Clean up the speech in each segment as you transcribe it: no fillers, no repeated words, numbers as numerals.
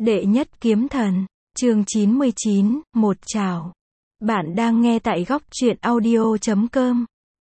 Đệ nhất kiếm thần, chương 99, một chảo. Bạn đang nghe tại góc truyện audio.com.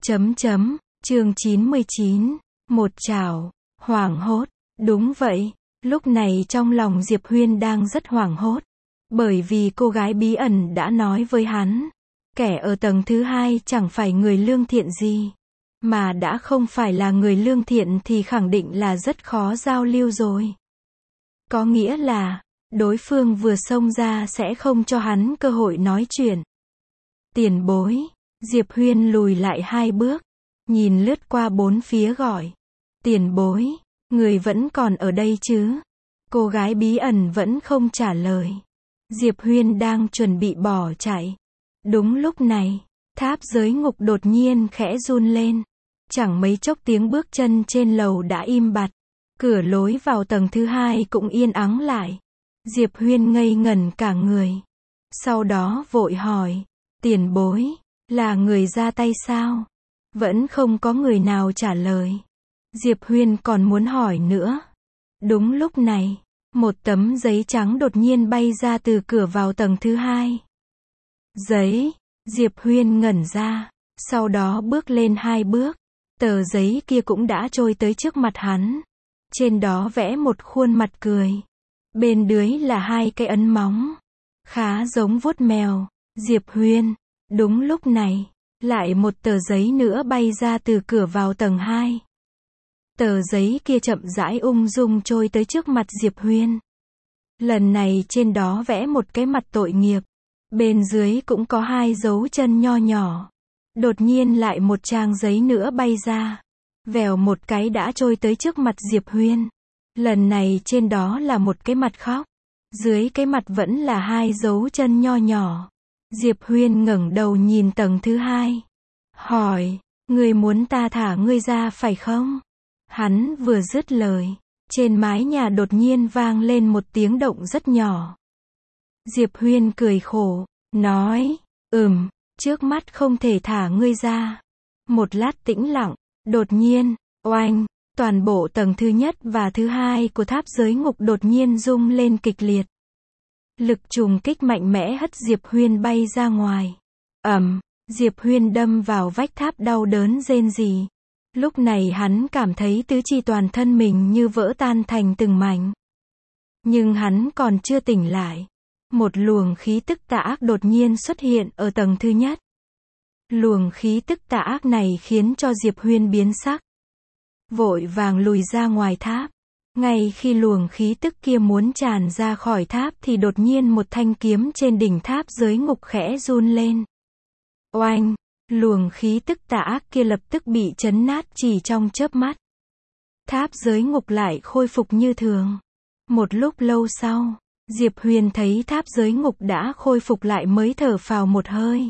Chương 99, một chảo. Hoảng hốt. Đúng vậy, lúc này trong lòng Diệp Huyên đang rất hoảng hốt. Bởi vì cô gái bí ẩn đã nói với hắn, kẻ ở tầng thứ hai chẳng phải người lương thiện gì. Mà đã không phải là người lương thiện thì khẳng định là rất khó giao lưu rồi. Có nghĩa là, đối phương vừa xông ra sẽ không cho hắn cơ hội nói chuyện. Tiền bối, Diệp Huyên lùi lại 2 bước, nhìn lướt qua bốn phía gọi. Tiền bối, người vẫn còn ở đây chứ? Cô gái bí ẩn vẫn không trả lời. Diệp Huyên đang chuẩn bị bỏ chạy. Đúng lúc này, tháp giới ngục đột nhiên khẽ run lên. Chẳng mấy chốc tiếng bước chân trên lầu đã im bặt. Cửa lối vào tầng thứ hai cũng yên ắng lại. Diệp Huyên ngây ngẩn cả người. Sau đó vội hỏi, tiền bối, là người ra tay sao? Vẫn không có người nào trả lời. Diệp Huyên còn muốn hỏi nữa. Đúng lúc này, một tấm giấy trắng đột nhiên bay ra từ cửa vào tầng thứ hai. Giấy, Diệp Huyên ngẩn ra, sau đó bước lên 2 bước. Tờ giấy kia cũng đã trôi tới trước mặt hắn. Trên đó vẽ một khuôn mặt cười. Bên dưới là 2 cái ấn móng. Khá giống vuốt mèo. Diệp Huyên. Đúng lúc này, lại một tờ giấy nữa bay ra từ cửa vào tầng 2. Tờ giấy kia chậm rãi ung dung trôi tới trước mặt Diệp Huyên. Lần này trên đó vẽ một cái mặt tội nghiệp. Bên dưới cũng có 2 dấu chân nho nhỏ. Đột nhiên lại một trang giấy nữa bay ra. Vèo một cái đã trôi tới trước mặt Diệp Huyên. Lần này trên đó là một cái mặt khóc. Dưới cái mặt vẫn là 2 dấu chân nho nhỏ. Diệp Huyên ngẩng đầu nhìn tầng thứ 2. Hỏi, ngươi muốn ta thả ngươi ra phải không? Hắn vừa dứt lời. Trên mái nhà đột nhiên vang lên một tiếng động rất nhỏ. Diệp Huyên cười khổ, nói, trước mắt không thể thả ngươi ra. Một lát tĩnh lặng, đột nhiên, oanh, toàn bộ tầng thứ nhất và thứ hai của tháp giới ngục đột nhiên rung lên kịch liệt. Lực trùng kích mạnh mẽ hất Diệp Huyên bay ra ngoài. Diệp Huyên đâm vào vách tháp đau đớn rên rỉ. Lúc này hắn cảm thấy tứ chi toàn thân mình như vỡ tan thành từng mảnh. Nhưng hắn còn chưa tỉnh lại. Một luồng khí tức tà ác đột nhiên xuất hiện ở tầng thứ nhất. Luồng khí tức tà ác này khiến cho Diệp Huyên biến sắc. Vội vàng lùi ra ngoài tháp. Ngay khi luồng khí tức kia muốn tràn ra khỏi tháp thì đột nhiên một thanh kiếm trên đỉnh tháp giới ngục khẽ run lên. Oanh! Luồng khí tức tà ác kia lập tức bị chấn nát chỉ trong chớp mắt. Tháp giới ngục lại khôi phục như thường. Một lúc lâu sau, Diệp Huyên thấy tháp giới ngục đã khôi phục lại mới thở phào một hơi.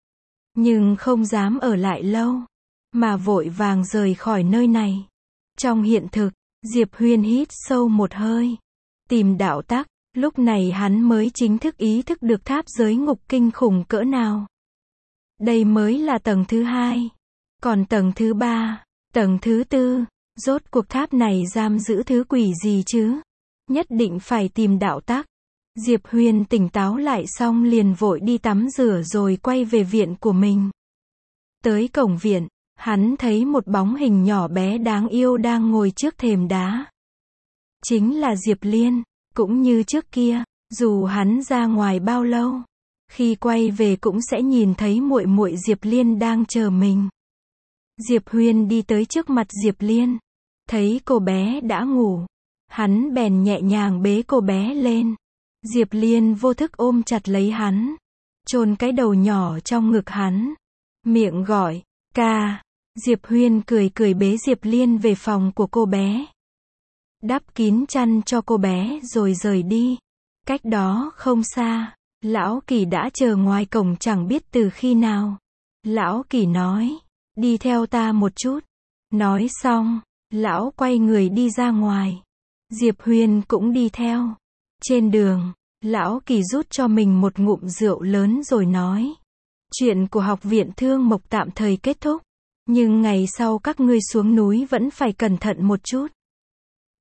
Nhưng không dám ở lại lâu, mà vội vàng rời khỏi nơi này. Trong hiện thực, Diệp Huyên hít sâu một hơi, tìm đạo tắc, lúc này hắn mới chính thức ý thức được tháp giới ngục kinh khủng cỡ nào. Đây mới là tầng thứ 2, còn tầng thứ 3, tầng thứ 4, rốt cuộc tháp này giam giữ thứ quỷ gì chứ? Nhất định phải tìm đạo tắc. Diệp Huyên tỉnh táo lại xong liền vội đi tắm rửa rồi quay về viện của mình. Tới cổng viện, hắn thấy một bóng hình nhỏ bé đáng yêu đang ngồi trước thềm đá. Chính là Diệp Liên, cũng như trước kia, dù hắn ra ngoài bao lâu, khi quay về cũng sẽ nhìn thấy muội muội Diệp Liên đang chờ mình. Diệp Huyên đi tới trước mặt Diệp Liên, thấy cô bé đã ngủ, hắn bèn nhẹ nhàng bế cô bé lên. Diệp Liên vô thức ôm chặt lấy hắn, chôn cái đầu nhỏ trong ngực hắn, miệng gọi, ca. Diệp Huyên cười cười bế Diệp Liên về phòng của cô bé. Đắp kín chăn cho cô bé rồi rời đi. Cách đó không xa, Lão Kỳ đã chờ ngoài cổng chẳng biết từ khi nào. Lão Kỳ nói, đi theo ta một chút. Nói xong, lão quay người đi ra ngoài. Diệp Huyên cũng đi theo. Trên đường, Lão Kỳ rút cho mình một ngụm rượu lớn rồi nói, chuyện của học viện Thương Mộc tạm thời kết thúc, nhưng ngày sau các ngươi xuống núi vẫn phải cẩn thận một chút.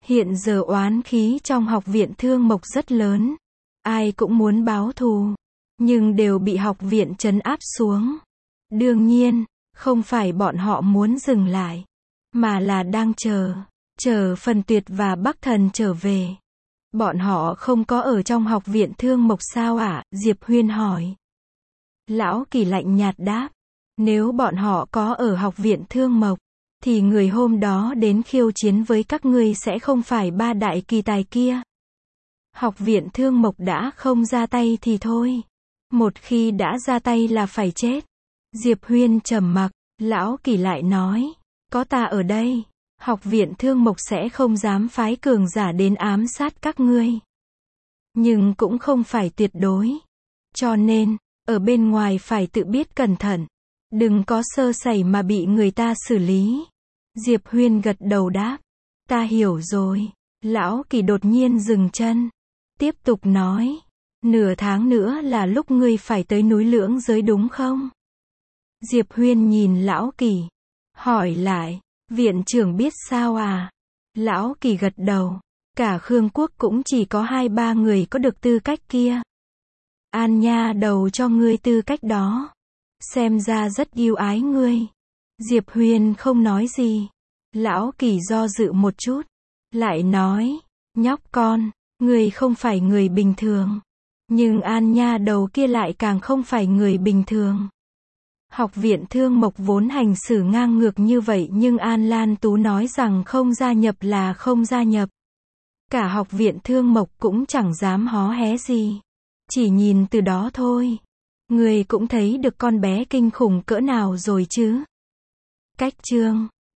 Hiện giờ oán khí trong học viện Thương Mộc rất lớn. Ai cũng muốn báo thù, nhưng đều bị học viện trấn áp xuống. Đương nhiên, không phải bọn họ muốn dừng lại, mà là đang chờ Phần Tuyệt và Bắc Thần trở về. Bọn họ không có ở trong học viện Thương Mộc sao ạ? Diệp Huyên hỏi. Lão Kỳ lạnh nhạt đáp. Nếu bọn họ có ở học viện Thương Mộc, thì người hôm đó đến khiêu chiến với các ngươi sẽ không phải ba đại kỳ tài kia. Học viện Thương Mộc đã không ra tay thì thôi. Một khi đã ra tay là phải chết. Diệp Huyên trầm mặc, Lão Kỳ lại nói. Có ta ở đây, học viện Thương Mộc sẽ không dám phái cường giả đến ám sát các ngươi. Nhưng cũng không phải tuyệt đối. Cho nên, ở bên ngoài phải tự biết cẩn thận. Đừng có sơ sẩy mà bị người ta xử lý. Diệp Huyên gật đầu đáp. Ta hiểu rồi. Lão Kỳ đột nhiên dừng chân. Tiếp tục nói. Nửa tháng nữa là lúc ngươi phải tới núi Lưỡng Giới đúng không? Diệp Huyên nhìn Lão Kỳ. Hỏi lại. Viện trưởng biết sao à? Lão Kỳ gật đầu. Cả Khương Quốc cũng chỉ có 2-3 người có được tư cách kia. An Nha đầu cho ngươi tư cách đó. Xem ra rất yêu ái ngươi. Diệp Huyên không nói gì. Lão Kỳ do dự một chút. Lại nói. Nhóc con, ngươi không phải người bình thường. Nhưng An Nha đầu kia lại càng không phải người bình thường. Học viện Thương Mộc vốn hành xử ngang ngược như vậy nhưng An Lan Tú nói rằng không gia nhập là không gia nhập. Cả học viện Thương Mộc cũng chẳng dám hó hé gì. Chỉ nhìn từ đó thôi. Người cũng thấy được con bé kinh khủng cỡ nào rồi chứ. Cách chương